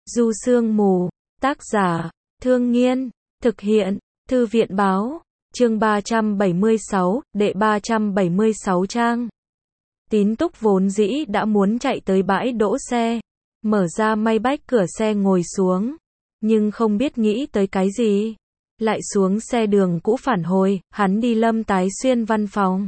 Du Sương Mù, tác giả, Thương Nghiên, thực hiện, Thư viện báo, chương 376, đệ 376 trang. Tín Túc vốn dĩ đã muốn chạy tới bãi đỗ xe, mở ra may bách cửa xe ngồi xuống, nhưng không biết nghĩ tới cái gì. Lại xuống xe đường cũ phản hồi, hắn đi Lâm Tái Xuyên văn phòng.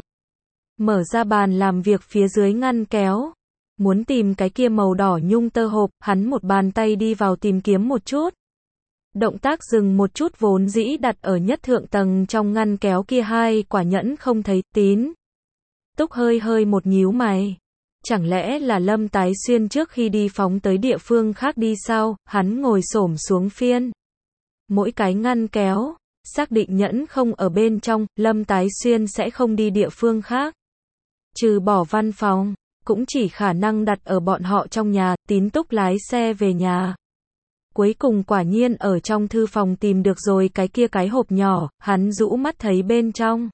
Mở ra bàn làm việc phía dưới ngăn kéo. Muốn tìm cái kia màu đỏ nhung tơ hộp, hắn một bàn tay đi vào tìm kiếm một chút. Động tác dừng một chút vốn dĩ đặt ở nhất thượng tầng trong ngăn kéo kia hai quả nhẫn không thấy. Tín Túc hơi một nhíu mày. Chẳng lẽ là Lâm Tái Xuyên trước khi đi phóng tới địa phương khác đi sao? Hắn ngồi xổm xuống phiên mỗi cái ngăn kéo, xác định nhẫn không ở bên trong, Lâm Tái Xuyên sẽ không đi địa phương khác. Trừ bỏ văn phòng, cũng chỉ khả năng đặt ở bọn họ trong nhà. Tín Túc lái xe về nhà. Cuối cùng quả nhiên ở trong thư phòng tìm được rồi cái kia cái hộp nhỏ, hắn rũ mắt thấy bên trong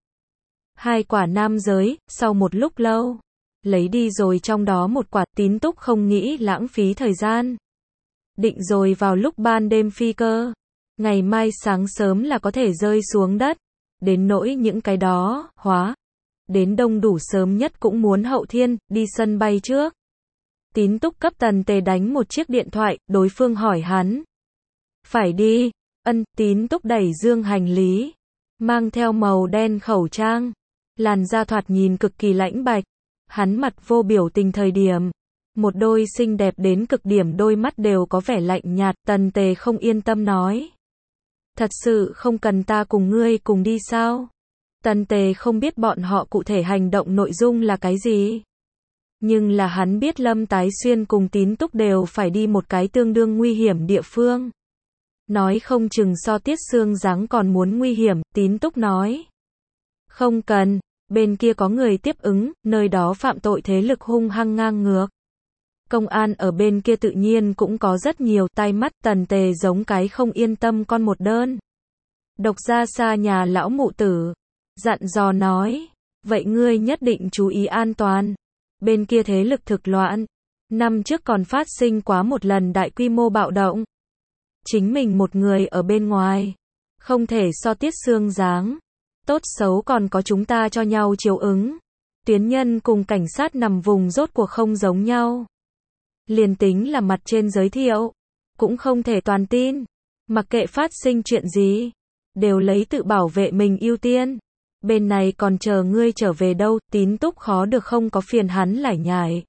hai quả nam giới, sau một lúc lâu, lấy đi rồi trong đó một quả. Tín Túc không nghĩ lãng phí thời gian. Định rồi vào lúc ban đêm phi cơ. Ngày mai sáng sớm là có thể rơi xuống đất. Đến nỗi những cái đó, đến đông đủ sớm nhất cũng muốn hậu thiên, đi sân bay trước. Tín Túc cấp Tần Tề đánh một chiếc điện thoại, đối phương hỏi hắn. Phải đi. Tín Túc đẩy dương hành lý. Mang theo màu đen khẩu trang. Làn da thoạt nhìn cực kỳ lãnh bạch. Hắn mặt vô biểu tình thời điểm. Một đôi xinh đẹp đến cực điểm đôi mắt đều có vẻ lạnh nhạt. Tần Tề không yên tâm nói. Thật sự không cần ta cùng ngươi cùng đi sao? Tần Tề không biết bọn họ cụ thể hành động nội dung là cái gì. Nhưng là hắn biết Lâm Tái Xuyên cùng Tín Túc đều phải đi một cái tương đương nguy hiểm địa phương. Nói không chừng so Tiết Sương Giáng còn muốn nguy hiểm. Tín Túc nói. Không cần, bên kia có người tiếp ứng, nơi đó phạm tội thế lực hung hăng ngang ngược. Công an ở bên kia tự nhiên cũng có rất nhiều. Tai mắt Tần Tề giống cái không yên tâm con một đơn. Độc ra xa nhà lão mụ tử. Dặn dò nói. Vậy ngươi nhất định chú ý an toàn. Bên kia thế lực thực loạn. Năm trước còn phát sinh quá một lần đại quy mô bạo động. Chính mình một người ở bên ngoài. Không thể so Tiết Sương Giáng. Tốt xấu còn có chúng ta cho nhau chiếu ứng. Tuyến nhân cùng cảnh sát nằm vùng rốt cuộc không giống nhau. Liền tính là mặt trên giới thiệu. Cũng không thể toàn tin. Mặc kệ phát sinh chuyện gì. Đều lấy tự bảo vệ mình ưu tiên. Bên này còn chờ ngươi trở về đâu. Tín Túc khó được không có phiền hắn lải nhải.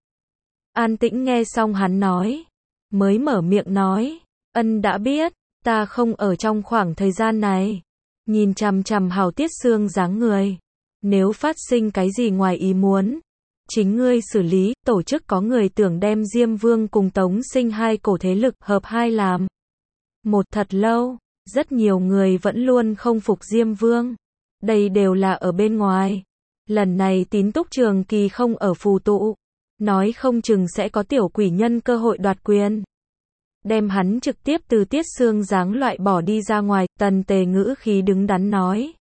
An tĩnh nghe xong hắn nói. Mới mở miệng nói. Đã biết. Ta không ở trong khoảng thời gian này. Nhìn chằm chằm hào Tiết Sương Giáng người. Nếu phát sinh cái gì ngoài ý muốn. Chính ngươi xử lý. Tổ chức có người tưởng đem Diêm Vương cùng Tống Sinh hai cổ thế lực hợp hai làm một thật lâu. Rất nhiều người vẫn luôn không phục Diêm Vương. Đây đều là ở bên ngoài. Lần này Tín Túc trường kỳ không ở phù tụ. Nói không chừng sẽ có tiểu quỷ nhân cơ hội đoạt quyền. Đem hắn trực tiếp từ Tiết Sương Giáng loại bỏ đi ra ngoài. Tần Tề ngữ khí đứng đắn nói.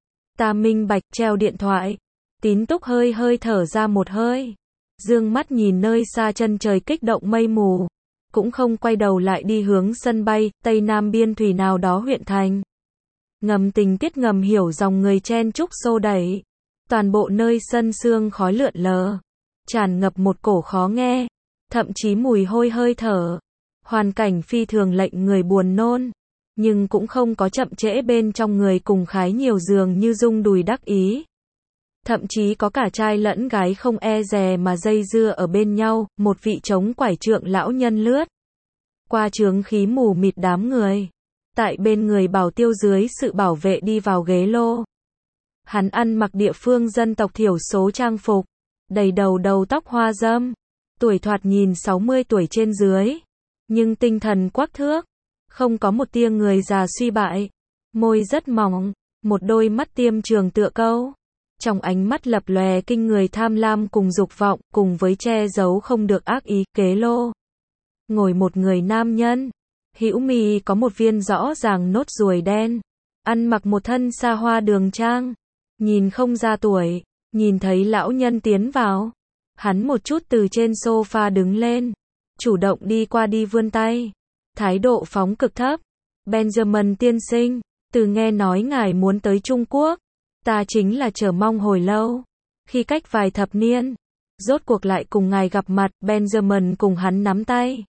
Ta minh bạch. Treo điện thoại. Tín Túc hơi thở ra một hơi. Dương mắt nhìn nơi xa chân trời kích động mây mù. Cũng không quay đầu lại đi hướng sân bay, Tây Nam biên thủy nào đó huyện thành. Ngầm tình tiết ngầm hiểu dòng người chen chúc xô đẩy. Toàn bộ nơi sân sương khói lượn lờ. Tràn ngập một cổ khó nghe. Thậm chí mùi hôi hơi thở. Hoàn cảnh phi thường lệnh người buồn nôn. Nhưng cũng không có chậm trễ bên trong người cùng khái nhiều giường như rung đùi đắc ý. Thậm chí có cả trai lẫn gái không e dè mà dây dưa ở bên nhau. Một vị chống quải trượng lão nhân lướt qua chướng khí mù mịt đám người. Tại bên người bảo tiêu dưới sự bảo vệ đi vào ghế lô. Hắn ăn mặc địa phương dân tộc thiểu số trang phục. Đầy đầu tóc hoa râm. Tuổi thoạt nhìn 60 tuổi trên dưới. Nhưng tinh thần quắc thước. Không có một tia người già suy bại. Môi rất mỏng. Một đôi mắt tiêm trường tựa câu. Trong ánh mắt lập lòe kinh người tham lam cùng dục vọng. Cùng với che giấu không được ác ý. Ghế lô. Ngồi một người nam nhân. Hữu mi có một viên rõ ràng nốt ruồi đen. Ăn mặc một thân xa hoa đường trang. Nhìn không ra tuổi. Nhìn thấy lão nhân tiến vào. Hắn một chút từ trên sofa đứng lên. Chủ động đi qua đi vươn tay. thái độ phóng cực thấp. Benjamin tiên sinh, từ nghe nói ngài muốn tới Trung Quốc, ta chính là chờ mong hồi lâu. Khi cách vài thập niên, rốt cuộc lại cùng ngài gặp mặt, Benjamin cùng hắn nắm tay.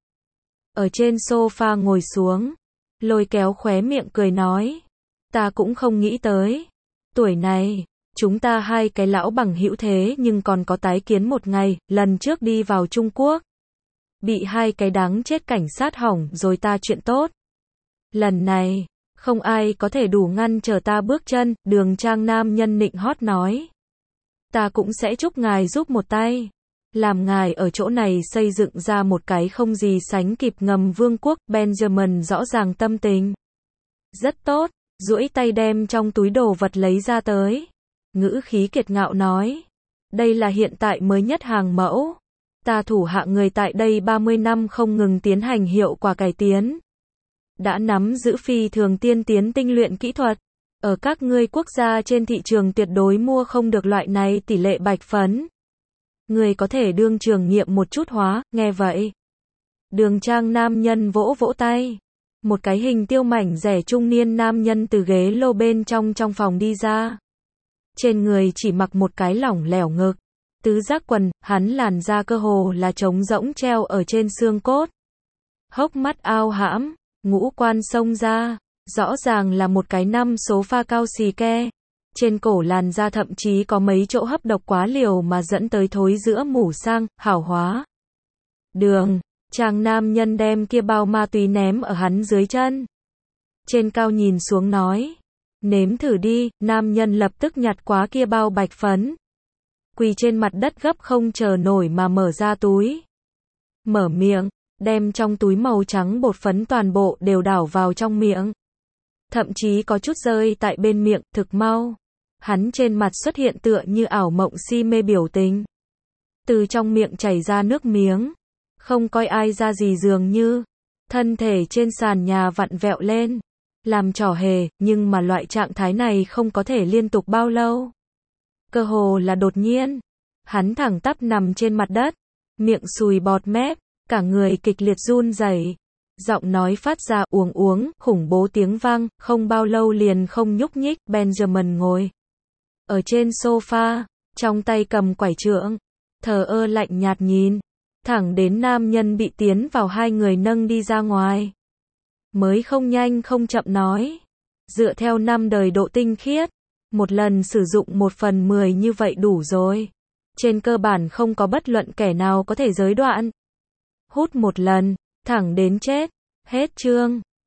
Ở trên sofa ngồi xuống, lôi kéo khóe miệng cười nói. Ta cũng không nghĩ tới. Tuổi này, chúng ta hai cái lão bằng hữu thế nhưng còn có tái kiến một ngày, lần trước đi vào Trung Quốc. Bị hai cái đáng chết cảnh sát hỏng rồi ta chuyện tốt. Lần này, không ai có thể đủ ngăn trở ta bước chân, Đường Trang nam nhân nịnh hót nói. Ta cũng sẽ chúc ngài giúp một tay. Làm ngài ở chỗ này xây dựng ra một cái không gì sánh kịp ngầm vương quốc, Benjamin rõ ràng tâm tình. Rất tốt, duỗi tay đem trong túi đồ vật lấy ra tới. Ngữ khí kiệt ngạo nói. Đây là hiện tại mới nhất hàng mẫu. Ta thủ hạ người tại đây 30 năm không ngừng tiến hành hiệu quả cải tiến. Đã nắm giữ phi thường tiên tiến tinh luyện kỹ thuật. Ở các ngươi quốc gia trên thị trường tuyệt đối mua không được loại này tỷ lệ bạch phấn. Người có thể đương trường nghiệm một chút hóa, nghe vậy. Đường Trang nam nhân vỗ vỗ tay. Một cái hình tiêu mảnh rẻ trung niên nam nhân từ ghế lô bên trong phòng đi ra. Trên người chỉ mặc một cái lỏng lẻo ngực. Tứ giác quần, hắn làn da cơ hồ là trống rỗng treo ở trên xương cốt. Hốc mắt ao hãm, ngũ quan xông ra. Rõ ràng là một cái năm số pha cao xì ke. Trên cổ làn da thậm chí có mấy chỗ hấp độc quá liều mà dẫn tới thối giữa mủ sang, hảo hóa. Đường, chàng nam nhân đem kia bao ma túy ném ở hắn dưới chân. Trên cao nhìn xuống nói. Nếm thử đi, nam nhân lập tức nhặt quá kia bao bạch phấn. Quỳ trên mặt đất gấp không chờ nổi mà mở ra túi. Mở miệng, đem trong túi màu trắng bột phấn toàn bộ đều đảo vào trong miệng. Thậm chí có chút rơi tại bên miệng, thực mau. Hắn trên mặt xuất hiện tựa như ảo mộng si mê biểu tình. Từ trong miệng chảy ra nước miếng. Không coi ai ra gì dường như. Thân thể trên sàn nhà vặn vẹo lên. Làm trò hề, nhưng mà loại trạng thái này không có thể liên tục bao lâu. Cơ hồ là đột nhiên. Hắn thẳng tắp nằm trên mặt đất. Miệng sùi bọt mép. Cả người kịch liệt run rẩy. Giọng nói phát ra uống, khủng bố tiếng vang, không bao lâu liền không nhúc nhích, Benjamin ngồi. Ở trên sofa, trong tay cầm quải trượng, thờ ơ lạnh nhạt nhìn, thẳng đến nam nhân bị tiến vào hai người nâng đi ra ngoài. Mới không nhanh không chậm nói, dựa theo 5 đời độ tinh khiết, một lần sử dụng 1/10 như vậy đủ rồi. Trên cơ bản không có bất luận kẻ nào có thể giới đoạn. Hút một lần, thẳng đến chết. Hết chương.